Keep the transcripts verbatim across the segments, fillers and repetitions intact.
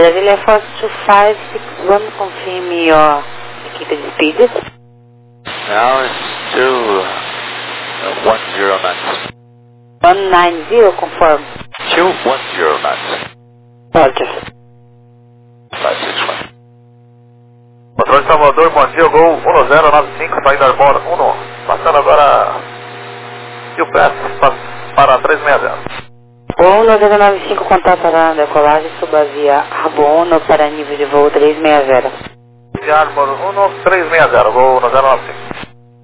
Brazil Air Force two five six one, confirm your keep speed. Now it's still uh, one zero knots. one nine zero, confirm. Two one zero knots. Roger. five six one. Controle Salvador, bom dia, Gol um zero nove cinco, saída Arbora um, passando agora Rio Press para trezentos e sessenta. Gol um zero nove cinco, contatará a decolagem sob a via Rabono para nível de voo trezentos e sessenta. Via Arbor um, trezentos e sessenta, Gol um zero nove cinco.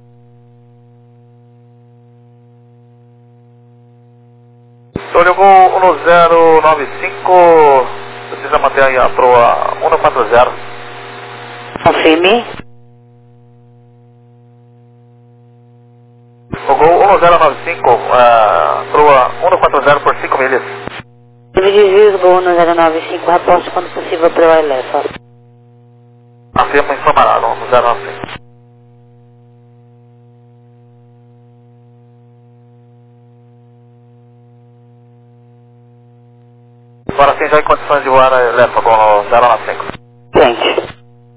Controle Gol um zero nove cinco, precisa manter aí a proa um quatro zero. Confirme. O Gol um zero nove cinco, uh, proa um quatro zero por cinco milhas. Nível de desvios, Gol um zero nove cinco, reporte quando possível para o Elefa. Afirma informará, um zero nove cinco. Agora sim, já em condições de voar a Elefa com o zero nove cinco. Gente.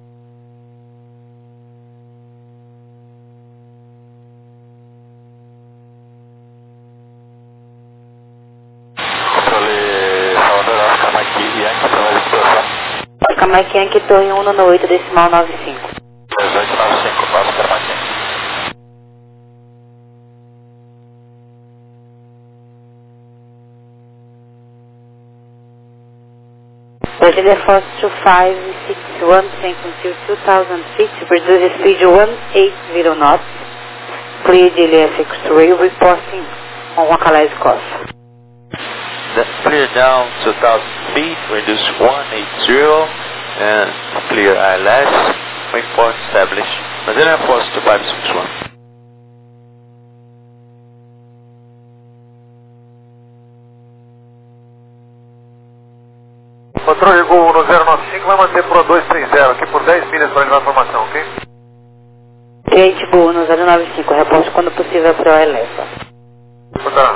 Controle Salvador, Oscar Mike Yankee, trabalho de situação. Oscar Mike Yankee, torre um no oito, decimal nove cinco. dezoito nove cinco, Oscar Mike Yankee. Brazil Air Force two five six one, sink until two thousand feet, reduce speed one eighty knots, clear daily F X-ray, reporting on localized course. Clear down two thousand feet, reduce one eighty, and clear I L S, report established. Brazil Air Force two five six one. Controle Gol um zero nove cinco, vai manter por dois três zero aqui por dez milhas para levar a informação, ok? Cliente Gol um zero nove cinco, reporte quando possível para o Elefa. Contará.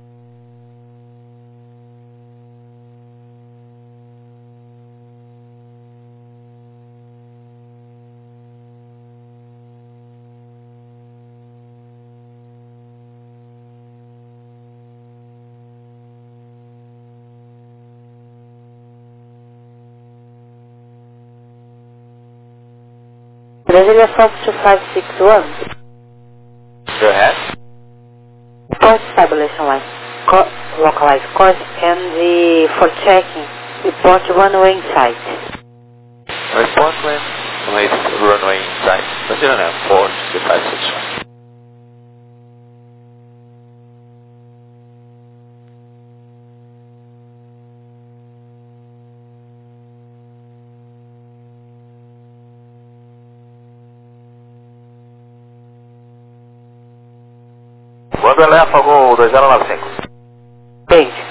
Brazil Air Force two five six one. Go ahead. Report establishment line. Co localized course and the, for checking, report runway in sight. Report when with runway in sight. Brazil Air Force two five six one. Quando Elefa Gol dois zero nove cinco. Beijo.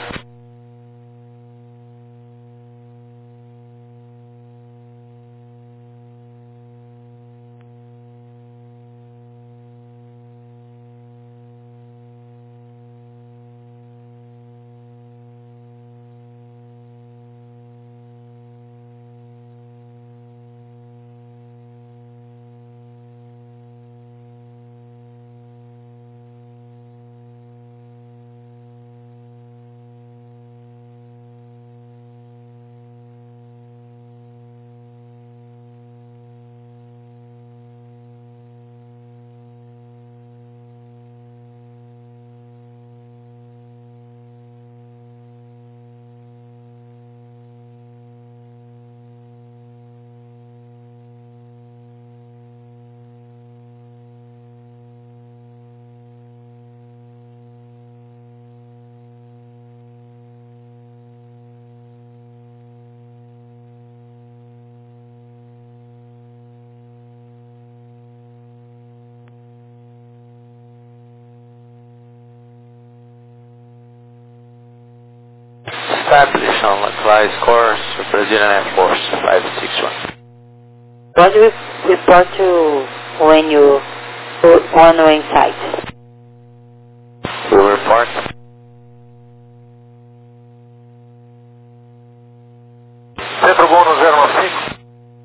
Established on localized course for Brazilian Air Force five six one. What do we report to when you runway in sight? We report. Centro no zero nove cinco.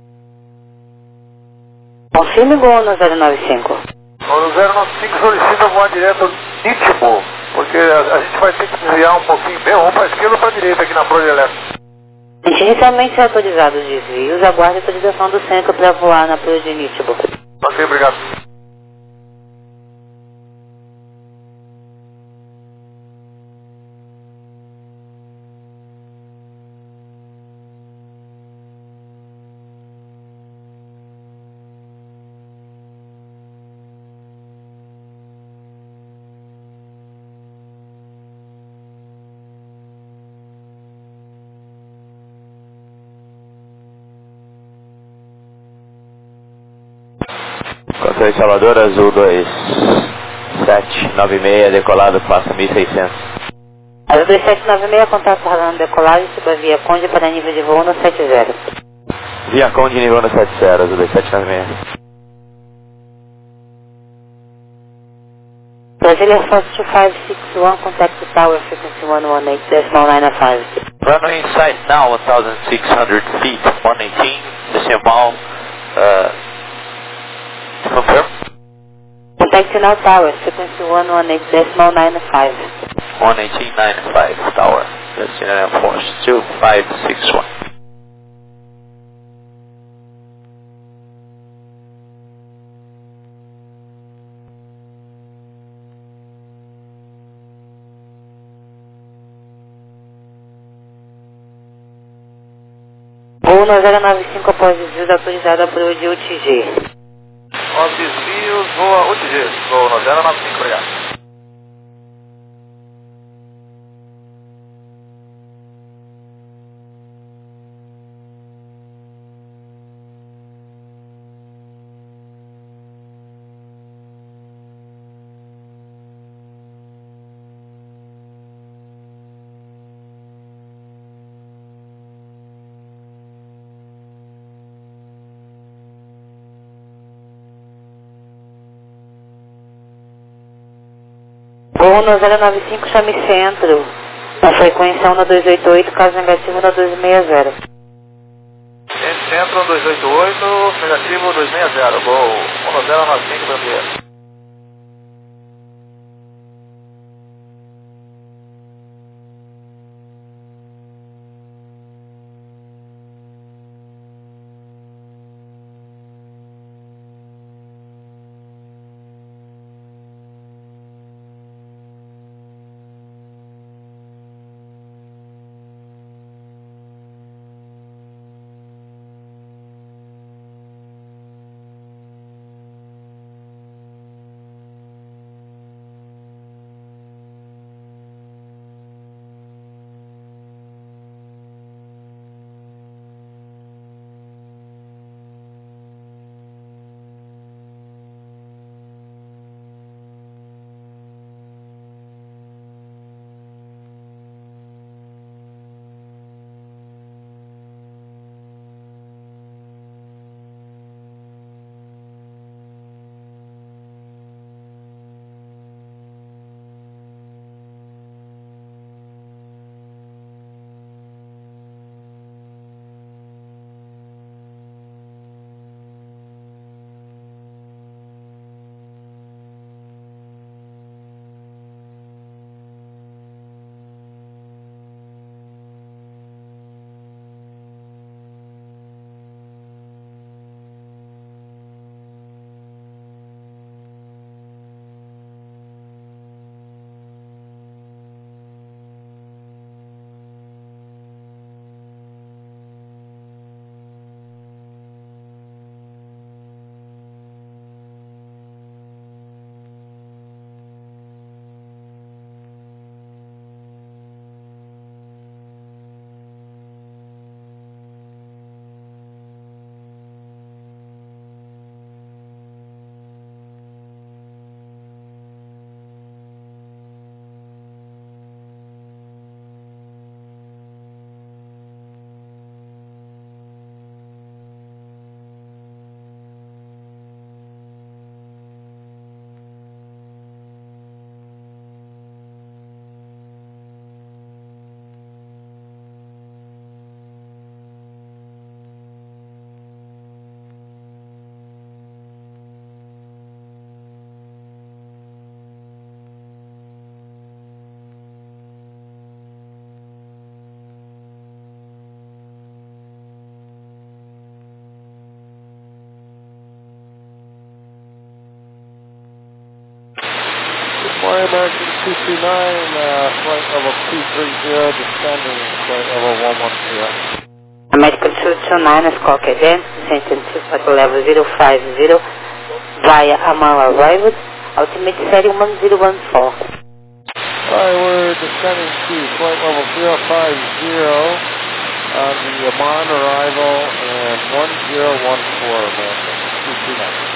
Confirme Gol no zero nove cinco. No zero nove cinco solicita voar direto Nitibo, porque a, a gente vai ter que desviar um pouquinho bem, ou para a esquerda ou para a direita aqui na Prode Elétrica. Inicialmente autorizados os desvios, aguarde a autorização do centro para voar na Prode Nitibo. Ok, obrigado. Controle Salvador, Azul dois sete nove seis, decolado, passa mil e seiscentos. Azul dois sete nove seis, contato radar decolagem, suba a via Conde para nível de voo no sete zero. Via Conde, nível no sete zero, Azul dois sete nove seis. Brasília Fox two five six one, contact the tower, frequency one one eight decimal nine five. Runway inside now, one thousand six hundred feet, one eighteen, decimal, uh, confirm? Contact now tower, frequency one one eight decimal nine five. one eighteen ninety-five tower, Brazilian Air Force two five six one. Voo no zero nove cinco após desvios autorizado por o de U T G. Os desvios, voa U T G, voo no zero nove cinco, obrigado. Voo no zero nove cinco, chame centro. Na frequência um dois oito oito, caso negativo no dois seis zero. Esse centro dois oito oito, negativo dois seis zero, gol um zero nove cinco, Brasília. two two nine, uh, flight level two three zero, descending flight level one one zero. American two two nine, squawk again, descending to flight level zero five zero via Amman arrival, ultimate setting one zero one four. Alright, we're descending to flight level zero five zero on the Amman arrival and one zero one four, American two two nine.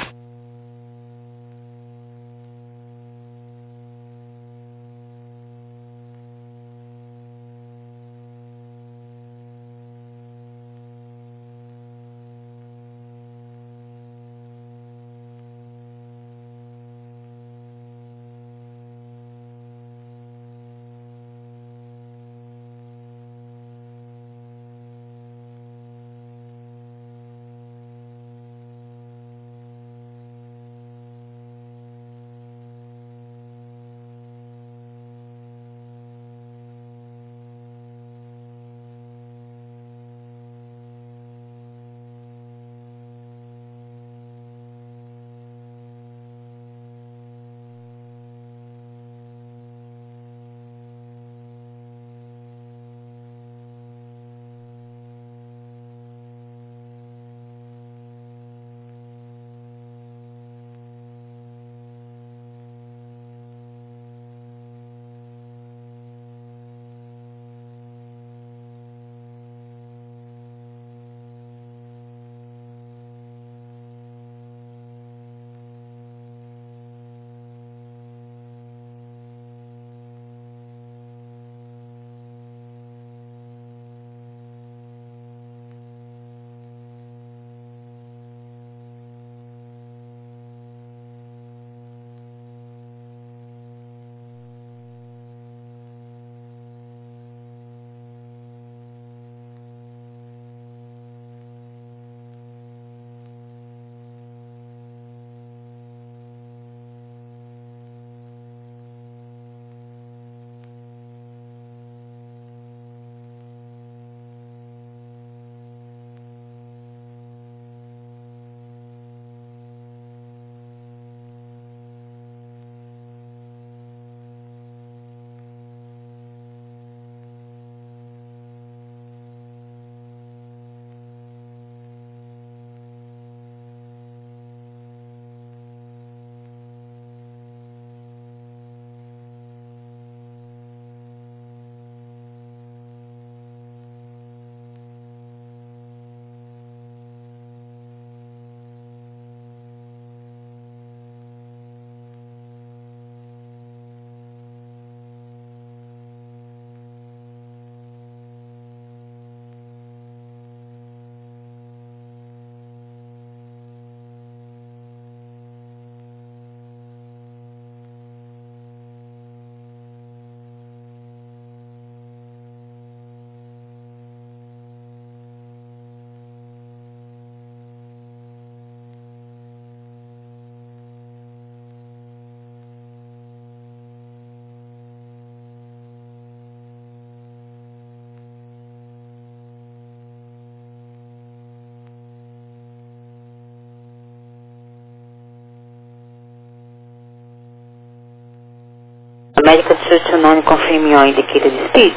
American two two nine, confirm your indicated speed.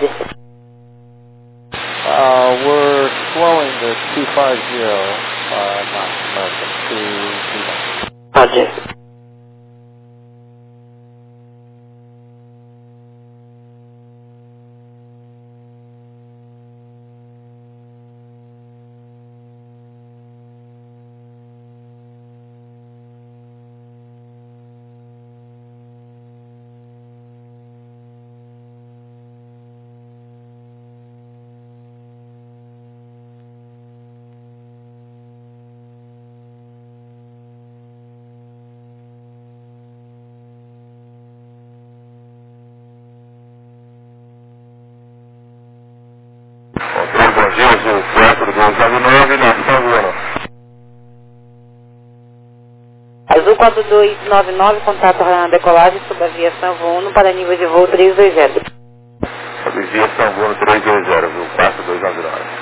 Uh, we're slowing to two five zero, uh, knots, American two two nine. Roger. Azul quatro dois nove nove, contato na decolagem sobre a aviação voo um para nível de voo três dois zero. Aviação voo três dois zero, viu? quatro dois nove nove.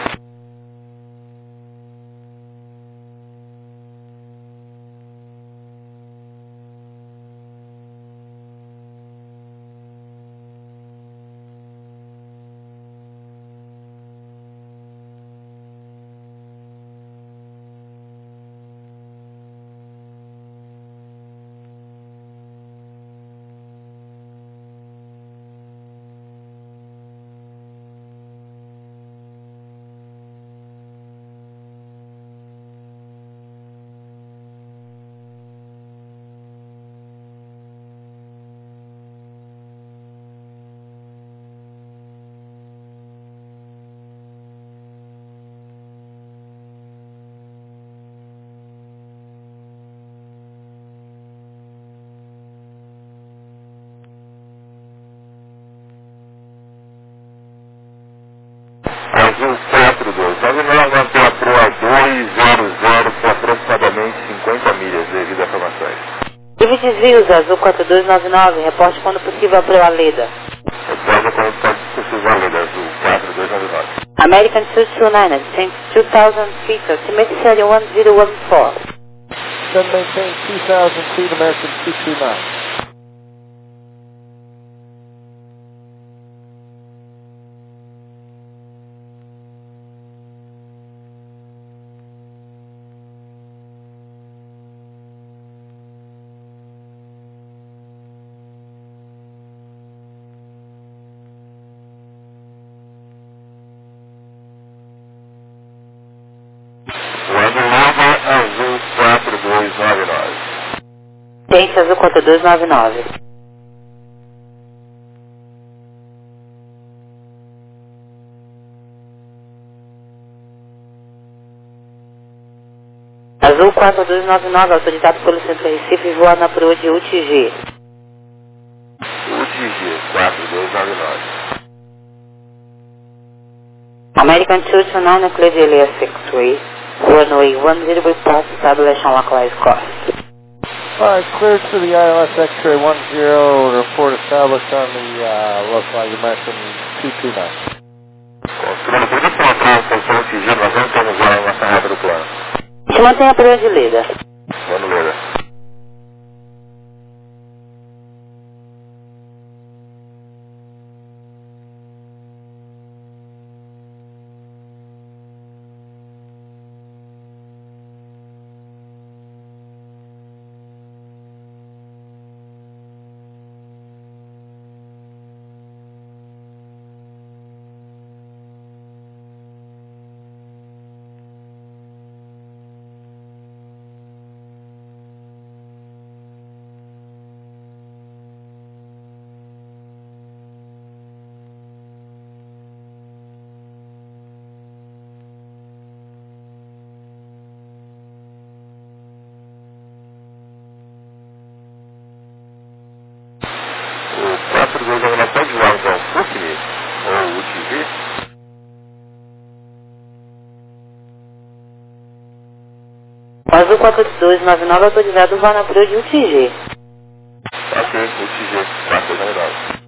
desvios, Azul quatro dois nove nove, reporte quando possível para o Aleda. Reporte quando possível Aleda, Azul quatro dois nove nove. American two two nine, descend two thousand feet, altimeter série one zero one four. Then maintain two thousand feet, American two two nine. Azul quatro dois nove nove. Tente Azul quatro dois nove nove. Azul quatro dois nove nove, autorizado pelo Centro Recife, voar na proa de U T G. U T G quatro dois nove nove. American two two nine, clear the L S X-ray. Runway one zero, report, establish on localized course. Alright, cleared for the I L S X-ray one zero, report established on the uh, localized American two two nine. Confirmando tudo isso, a posição U T G, nós vamos ter a nossa rota do plano. Se mantém a proa de Leda. Vamos ler. quatro dois nove nove pode voar então Fusquini ou U T G? Azul quatro dois nove nove, autorizado voar na proa de U T G. Ok, U T G quatro dois nove nove.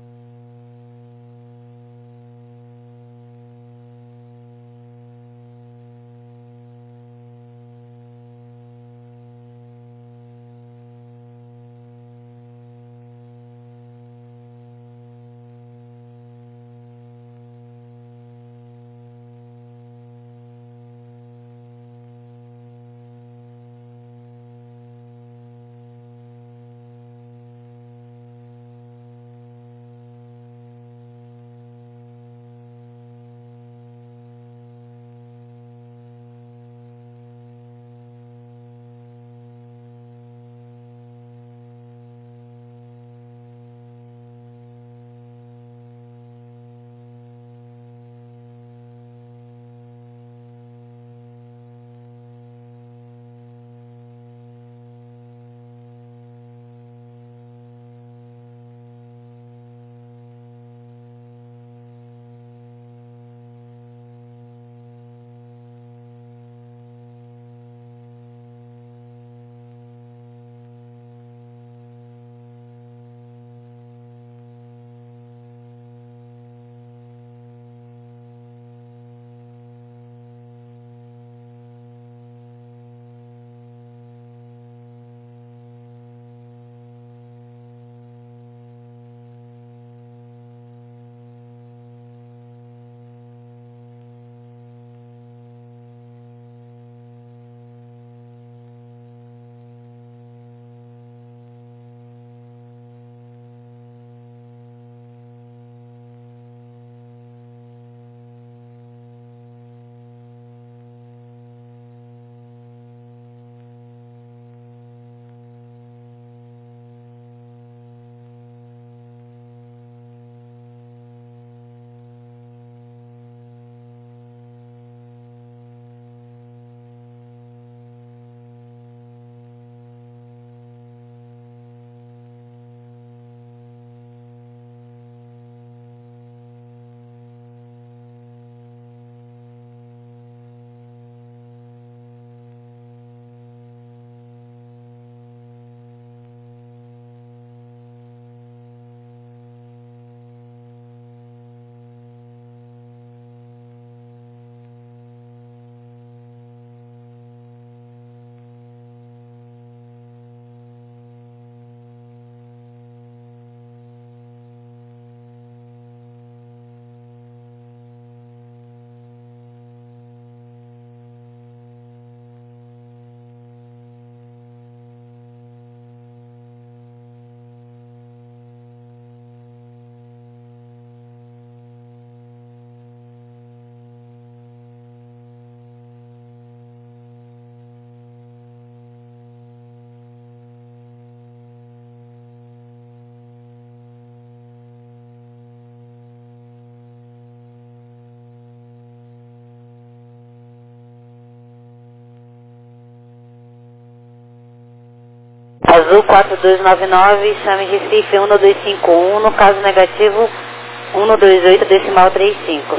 Azul quatro dois nove nove, chame Recife um dois cinco um, no caso negativo um dois oito decimal trinta e cinco.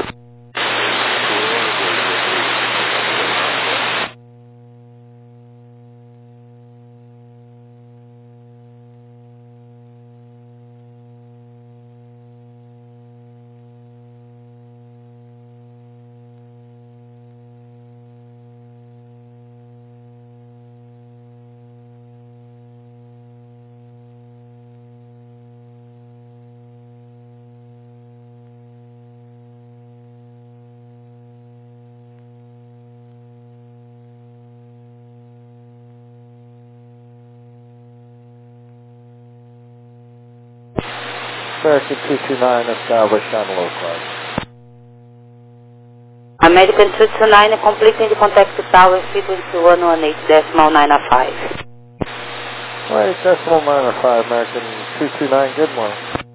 American two two nine established on localize. American two two nine completing the contact tower frequency one one eight decimal nine five. Right, decimal nine five, American two two nine, good morning.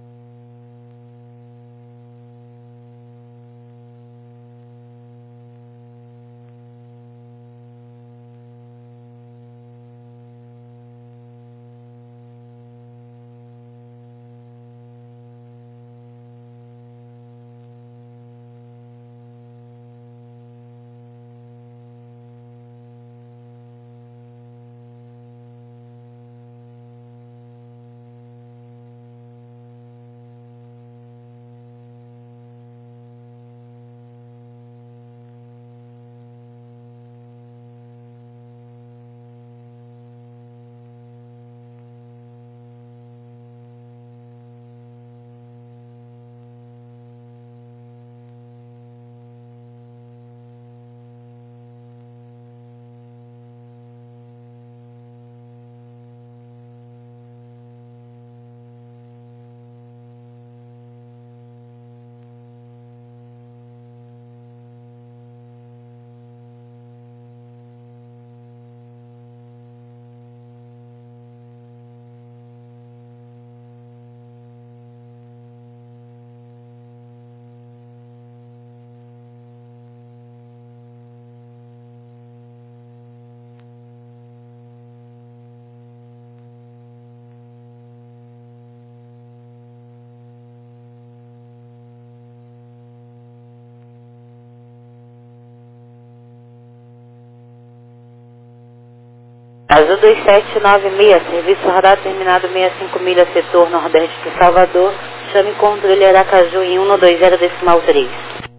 Azul dois sete nove seis, serviço radar terminado sessenta e cinco milhas, setor nordeste de Salvador, chame controle Aracaju em um dois zero decimal três.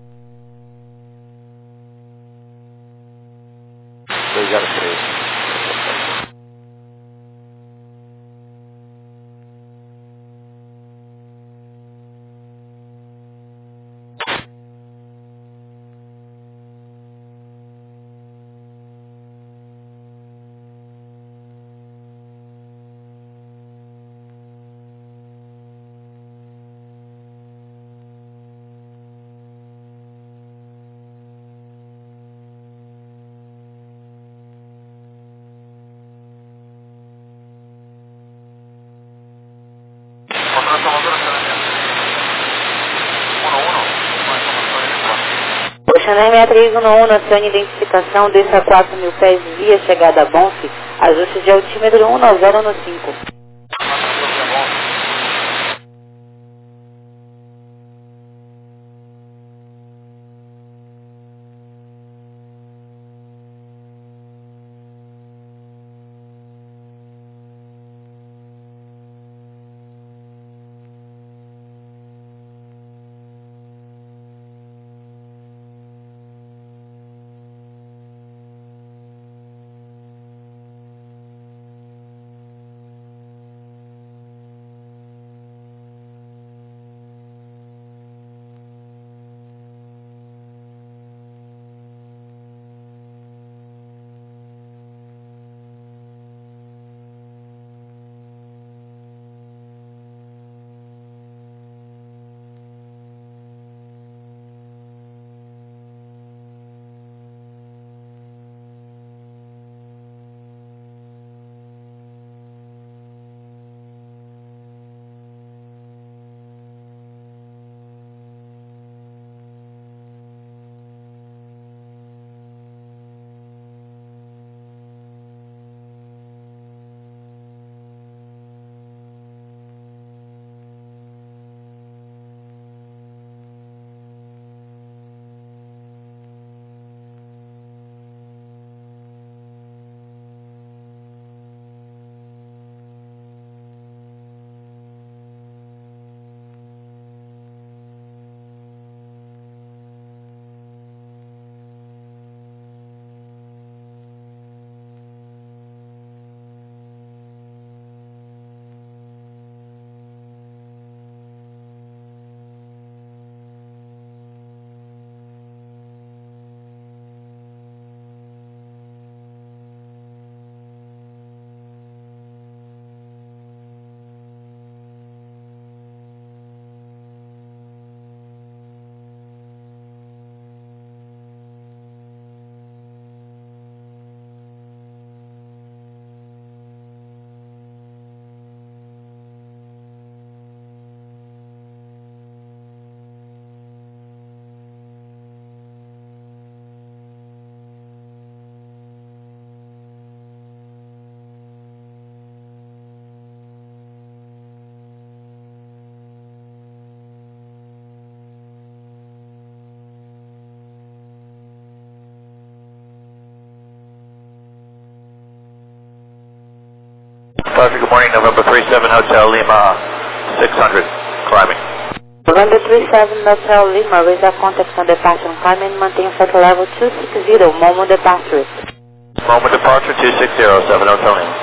dois zero três. Ocean sessenta e três um um, acione identificação, desça a quatro mil pés via chegada a Bonf, ajuste de altímetro um zero no cinco. Traffic, good morning, November three seven Hotel Lima, six hundred, climbing. November three seven Hotel Lima, raise our contact on departure and climb and maintain flight level two sixty, Momo departure. Momo departure two sixty, seven Hotel Lima.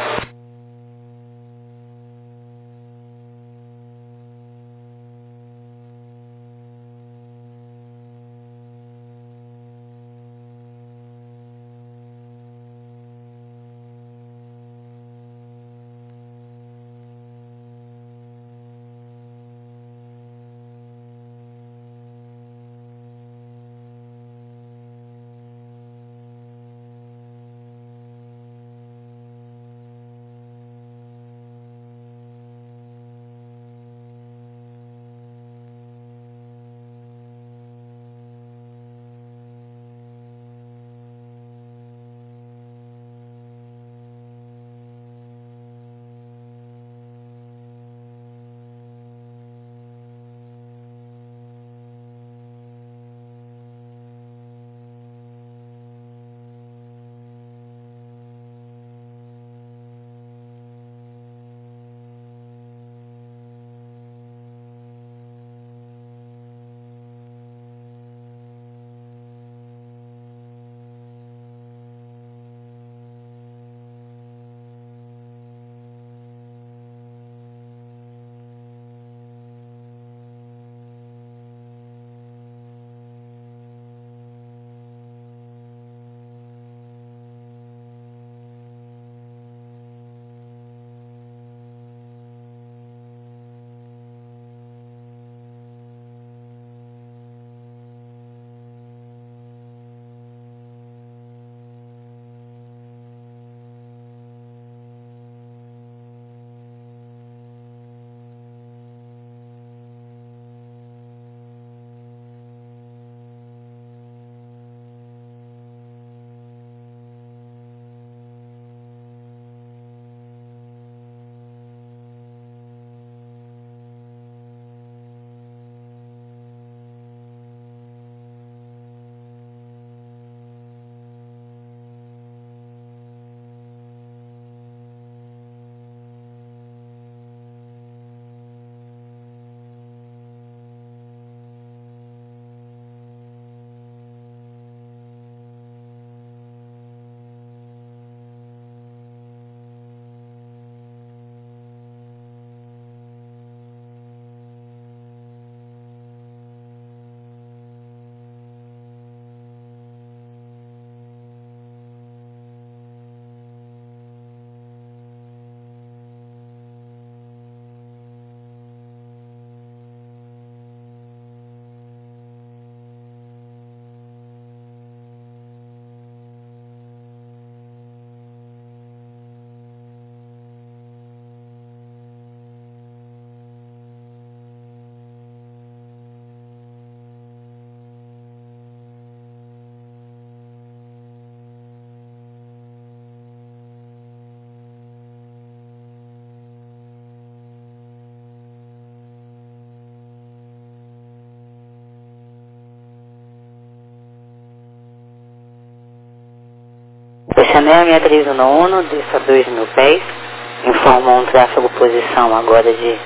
Chanel seis três um um, desça dois mil pés, informa um tráfego posição agora de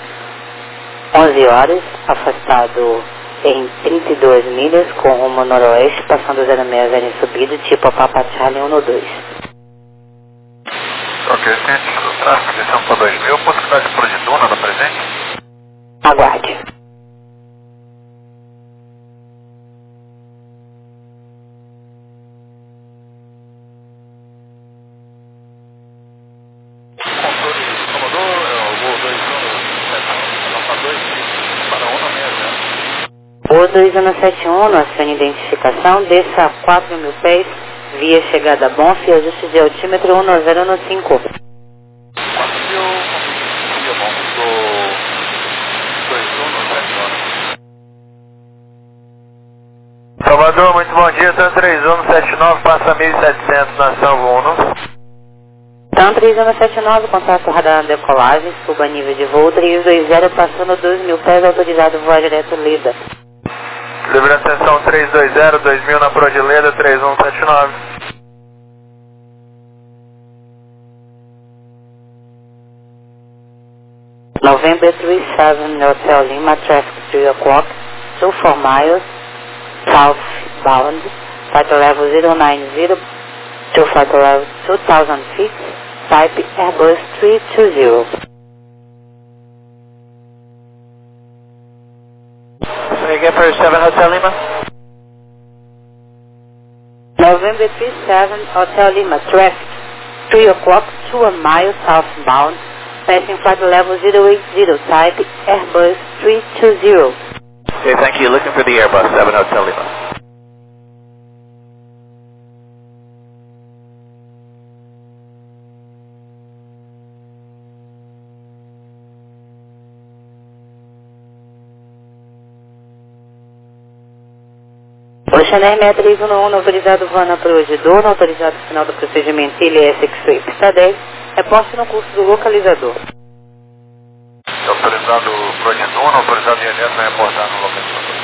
onze horas, afastado em trinta e duas milhas com rumo noroeste, passando zero seis zero em subida, tipo a Papa Charlie um dois. Ok, ciente do tráfego, descendo para dois mil, possibilidade de pôr de duna no presente? Aguarde. O dois um sete um, acione identificação, desça a quatro mil pés, via chegada a Bonf e ajuste de altímetro um zero um cinco. quatro mil, via Bonf do dois um sete um. Salvador, muito bom dia, TAM três um sete nove, passa mil e setecentos na Salvo Uno. TAM três um sete nove, contato radar na decolagem, suba nível de voo três dois zero, passando dois mil pés, autorizado voar direto Lida. Livre ascensão três dois zero, dois mil na Prodileda, três um sete nove. November three seven Hotel Lima, traffic three o'clock, two four miles, southbound, flight level zero nine zero, to flight level two thousand feet, type Airbus three two zero. Say again for seven Hotel Lima? November three seven Hotel Lima, traffic three o'clock, two miles southbound, passing flight level zero eight zero, type Airbus three two zero. Okay, thank you. Looking for the Airbus, seven Hotel Lima. Ocean Air sessenta e três um, autorizado voo para hoje, dono, autorizado final do procedimento I L S X-Ray pista dez, reporte no curso do localizador. Autorizado projeto um, autorizado I L S vai reportar no localizador.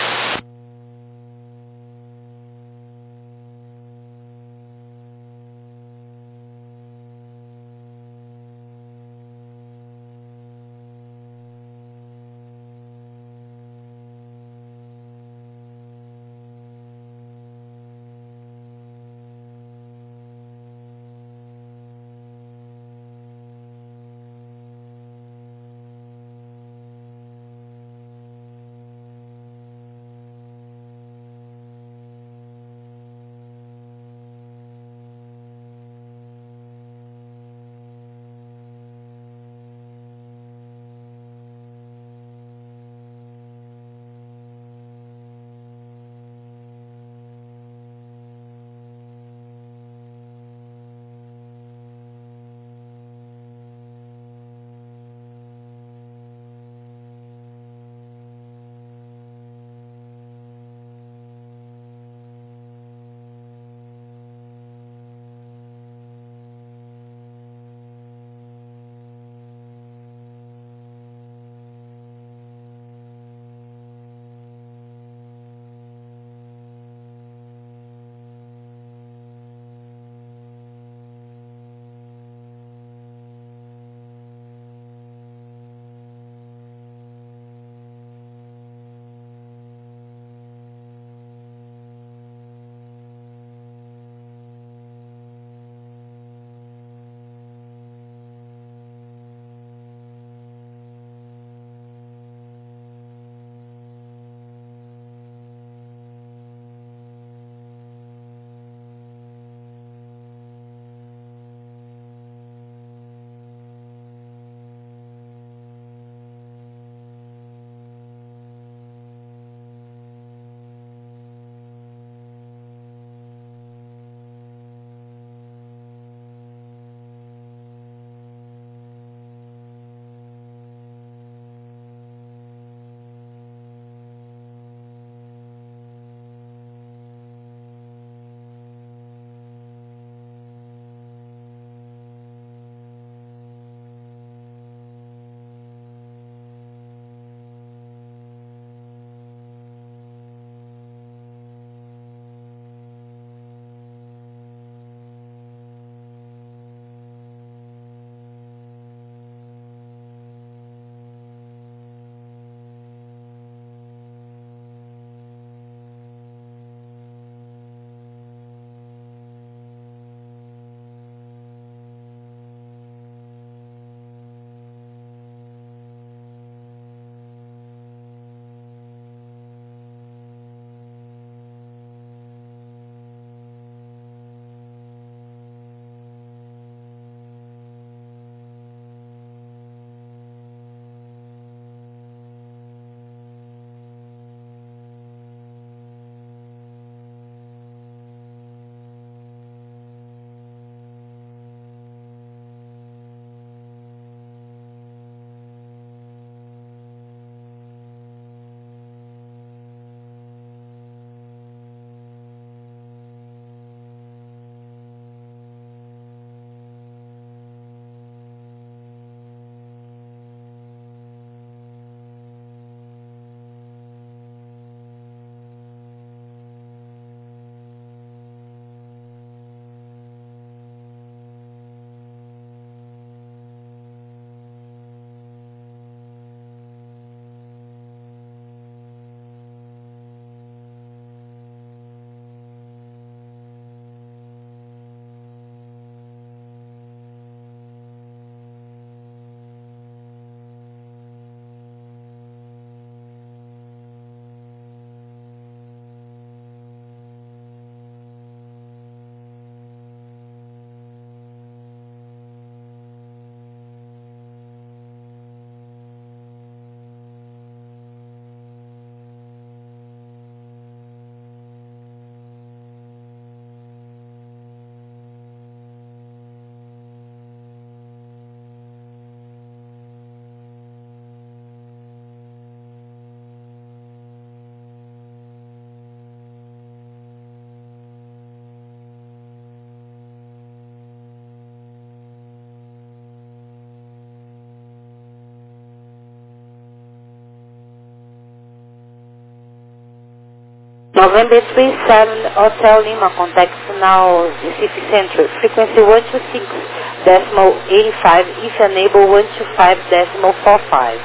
November three seven Hotel Lima, contact now Recife Central, frequency one two six decimal eighty-five, if unable one two five decimal forty-five.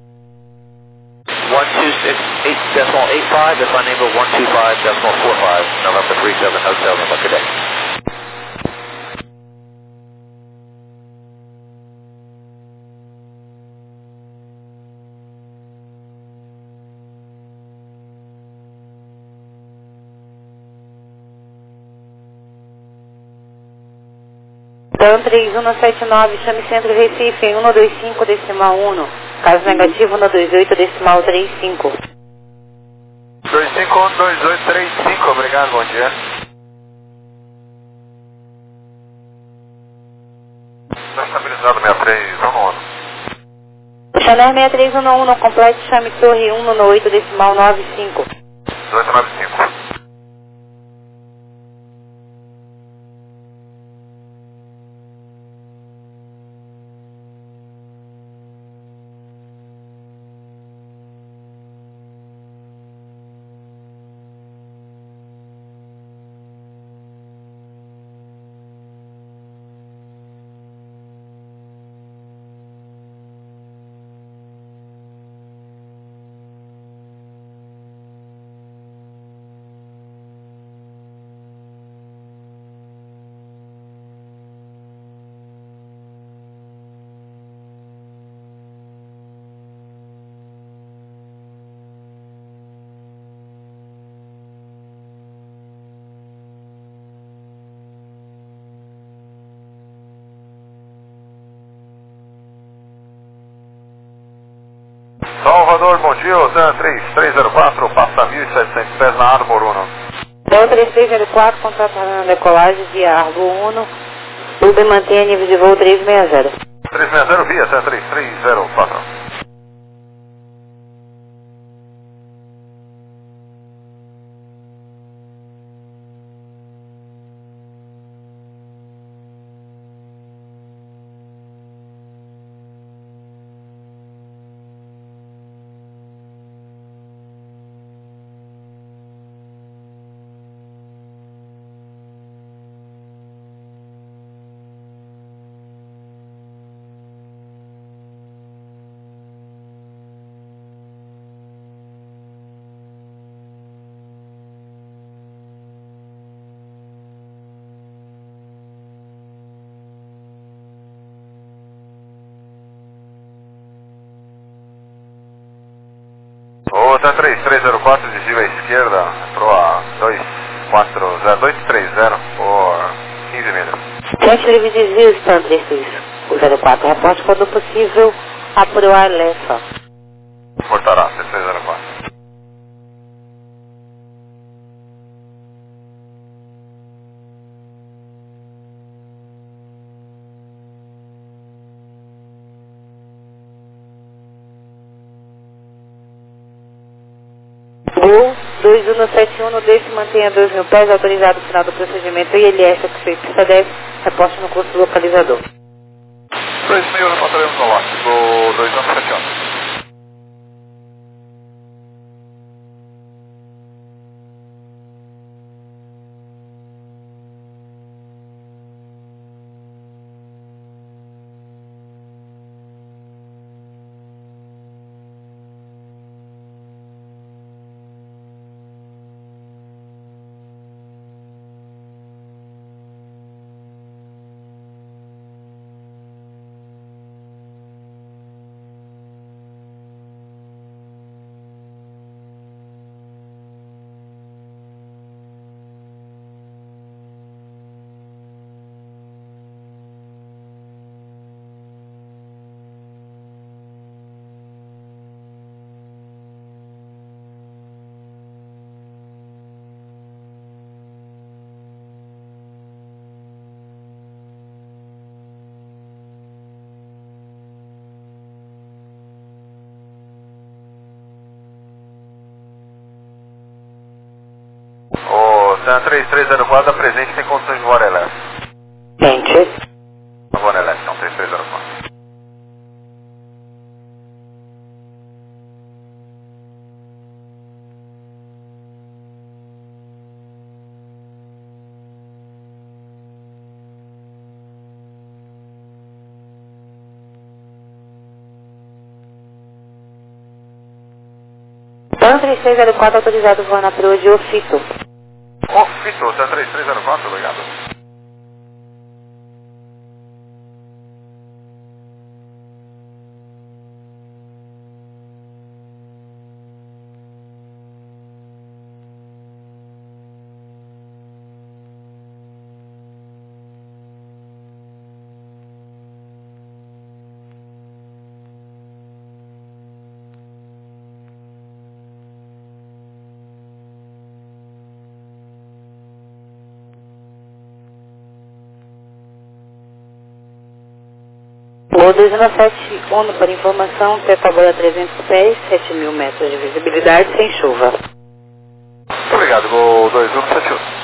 one two six eight decimal eight five, if unable one two five decimal four five, November three seven Hotel Lima, good day. Dan três um sete nove, chame Centro Recife em um dois cinco decimal um, caso negativo um dois oito decimal trinta e cinco. dois cinco um dois oito três cinco, obrigado, bom dia. Está estabilizado sessenta e três um um. Chanel sessenta e três um um, completo, chame Torre um no oito decimal noventa e cinco. oito nove cinco. Salvador, bom dia, Odan três três zero quatro, passa mil e setecentos pés na Arbor um. Dan três três zero quatro, contratando a decolagem via Arbor um, Uber mantém nível de voo trezentos e sessenta. trezentos e sessenta via três três zero quatro. Odan três três zero quatro, desvio à esquerda, entrou a dois quatro zero dois três zero por quinze milhas. Teste livre de desvio, Stan três três zero quatro, reporte quando possível, apuro ar lessa. Portará, três três zero quatro. Gol dois um sete um, desse mantenha dois mil pés, autorizado no final do procedimento I L S, satisfeito pista dez, reporte no curso localizador. dois mil, reportaremos no lote, Gol dois um sete um. O três três zero quatro presente tem condições de voar elétrico. Gente. Voar elétrico, não, três três zero quatro. Sam três três zero quatro autorizado voar na perua de Ofito. Ofito, Sam três três zero quatro, obrigado. Voo dois um sete ONU para informação, Tetabora trezentos pés, sete mil metros de visibilidade, sem chuva. Muito obrigado, Gol dois um sete um.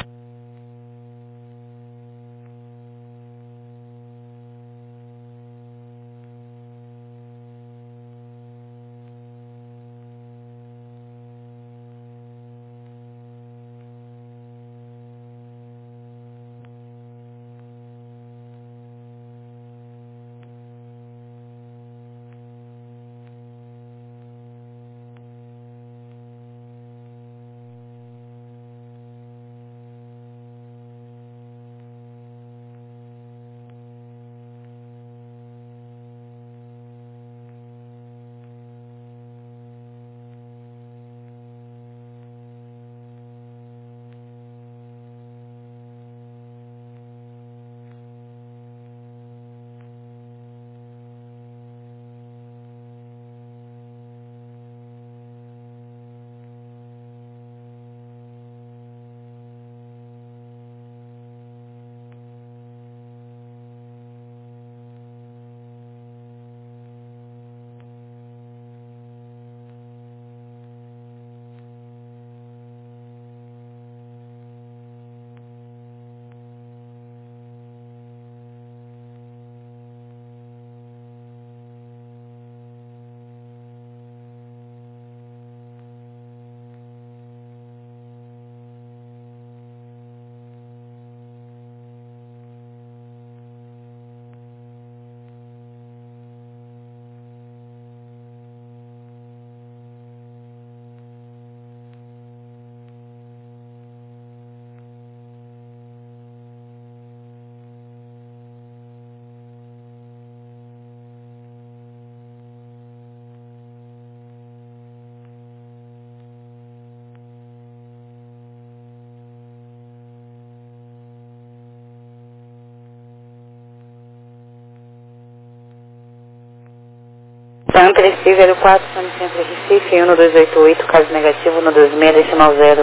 Sam três três zero quatro, Sam Centro Recife, um dois oito oito, caso negativo, um dois seis, decimal zero.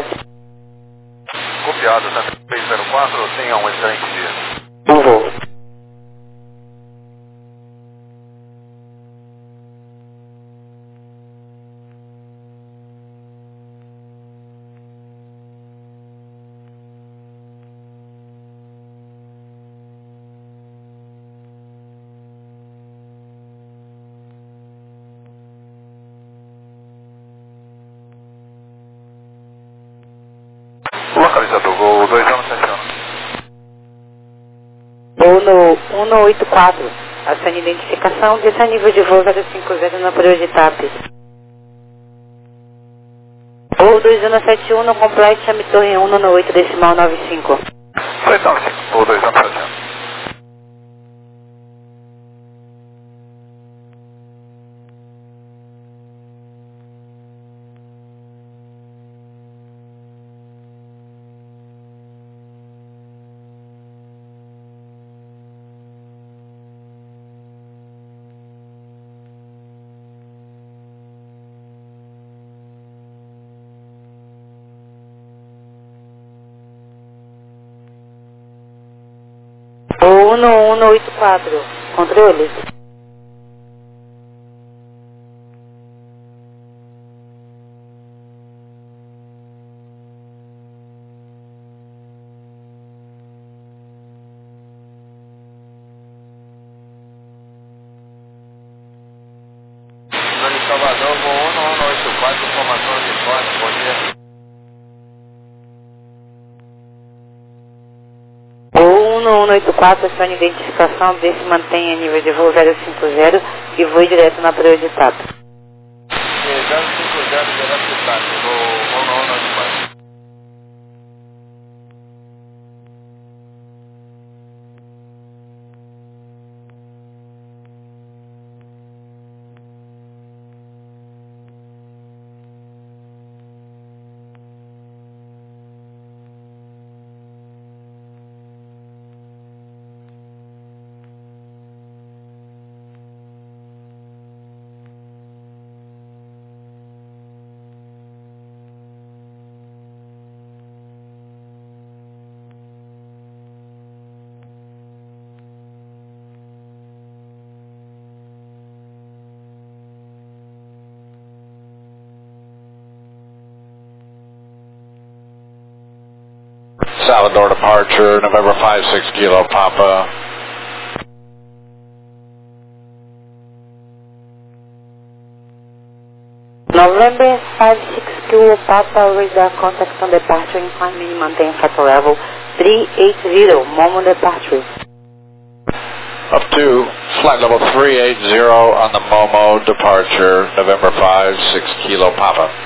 Copiado, Sam três zero quatro, tenha um excelente dia. Um voo. Localizador, Gol dois um sete um. Voo no um oito quatro, acione identificação, desça nível de voo zero cinco zero na perua de TAP. Voo dois um sete um, complete, chame torre um no oito, decimal nove cinco. dois nove cinco, Gol dois um sete um. Voo no um oito quatro, controle. Grande Salvador, Gol um oito quatro, informação de forte, bom dia. um oito quatro, acione identificação, desse mantenha nível de voo zero cinco zero e voe direto na perua de TAP. zero cinco zero. got to get us back. So, hold on, on the bike. Salvador departure, November five six Kilo Papa. November five six Kilo Papa, radar contact on departure, incline mini maintain factor level three eight zero, Momo departure. Up to flight level three eight zero on the Momo departure, November five six Kilo Papa.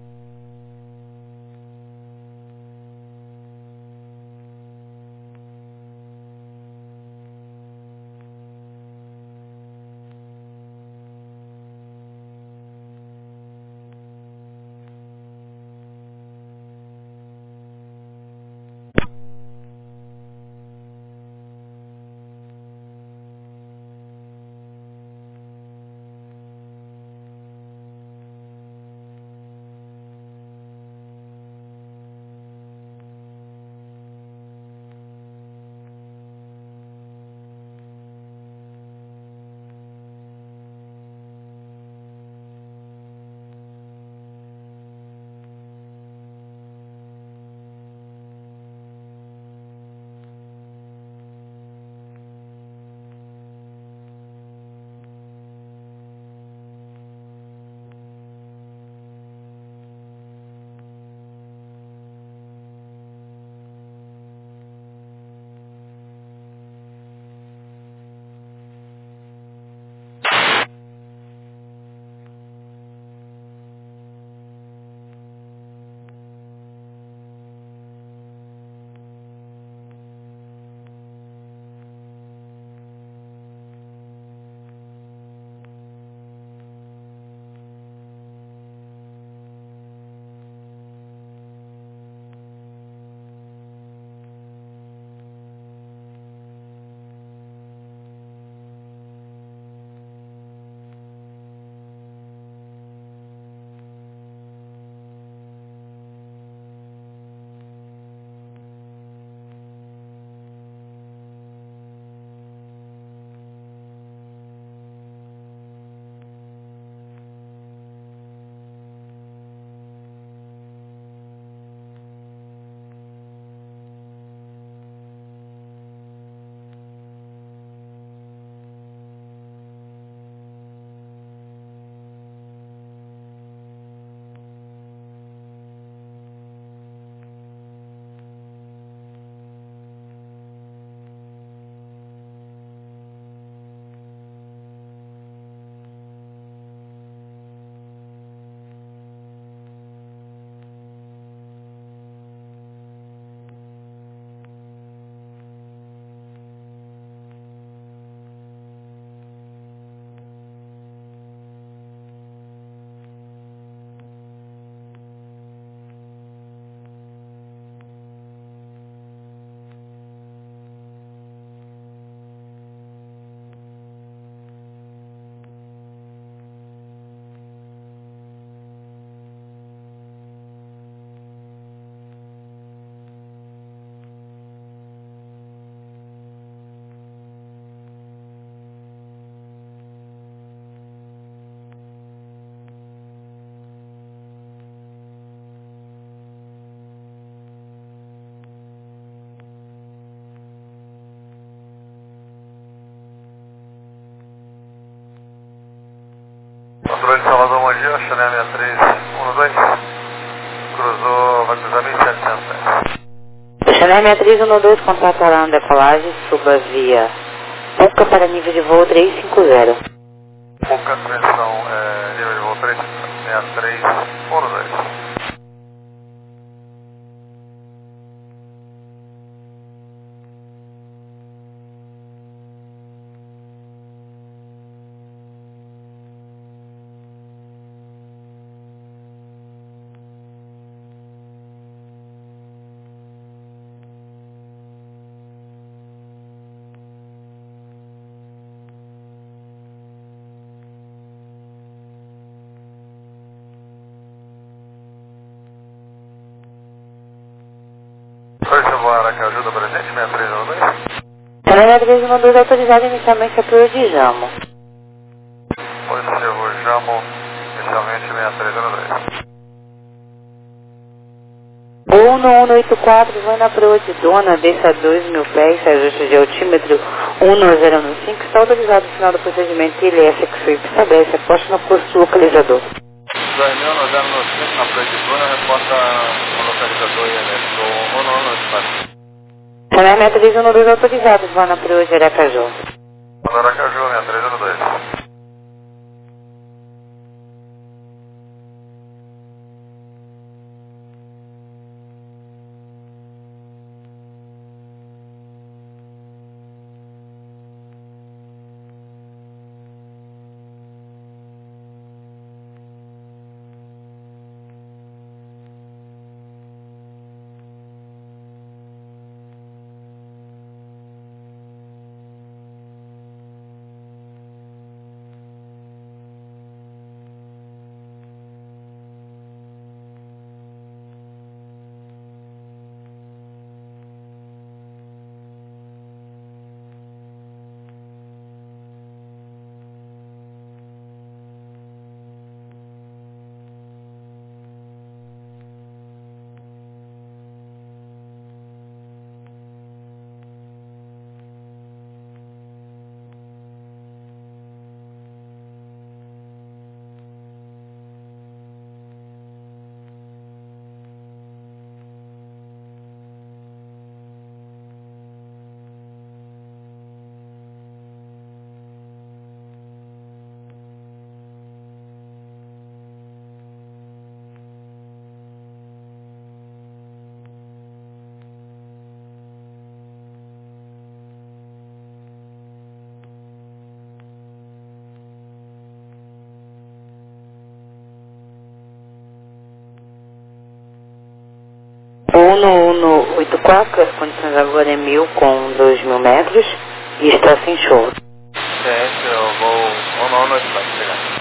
Controle de Salvador, bom dia, Chanel sessenta e três um dois, cruzou, vai cruzar mil e setecentos. Chanel sessenta e três um dois, contatará a decolagem, suba via Pouca para nível de voo trezentos e cinquenta. Pouca, atenção, é, nível de voo trezentos e cinquenta. seis três um dois. Aracaju do presente, seis três um dois. seis três um dois autorizado inicialmente a Plio de Jamo. Positivo, Jamo, inicialmente seis três um dois. um um oito quatro, vai na proa de Dona, desça a dois mil pés, ajuste de altímetro um zero cinco, está autorizado no final do procedimento I L S X U estabelece a posta no posto localizador. dois mil zero cinco na proa de Dona, reporta o localizador I L S do um um oito quatro. seis três um dois autorizados, vai na proa de Aracaju. Aracaju, seis três um dois. um um oito quatro, as condições agora é mil com dois mil metros e está sem show. C S, eu vou um um oito quatro, obrigado.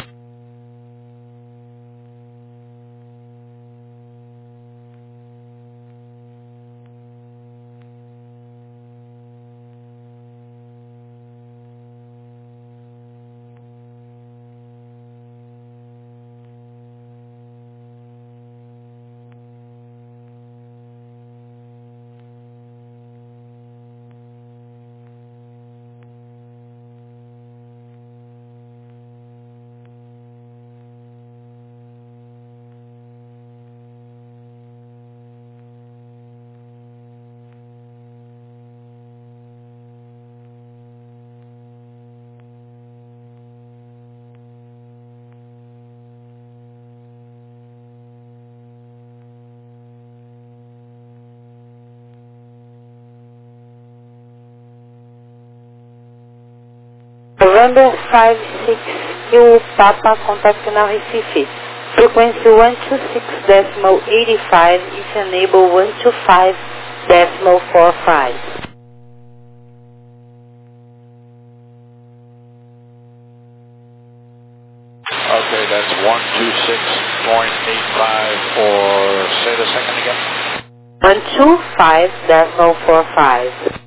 November five six Q Papa, contact now Recife. Frequency one two six decimal eight five is enable one two five decimal four five. Okay, that's one two six point eight five, or say the second again? one two five decimal four five.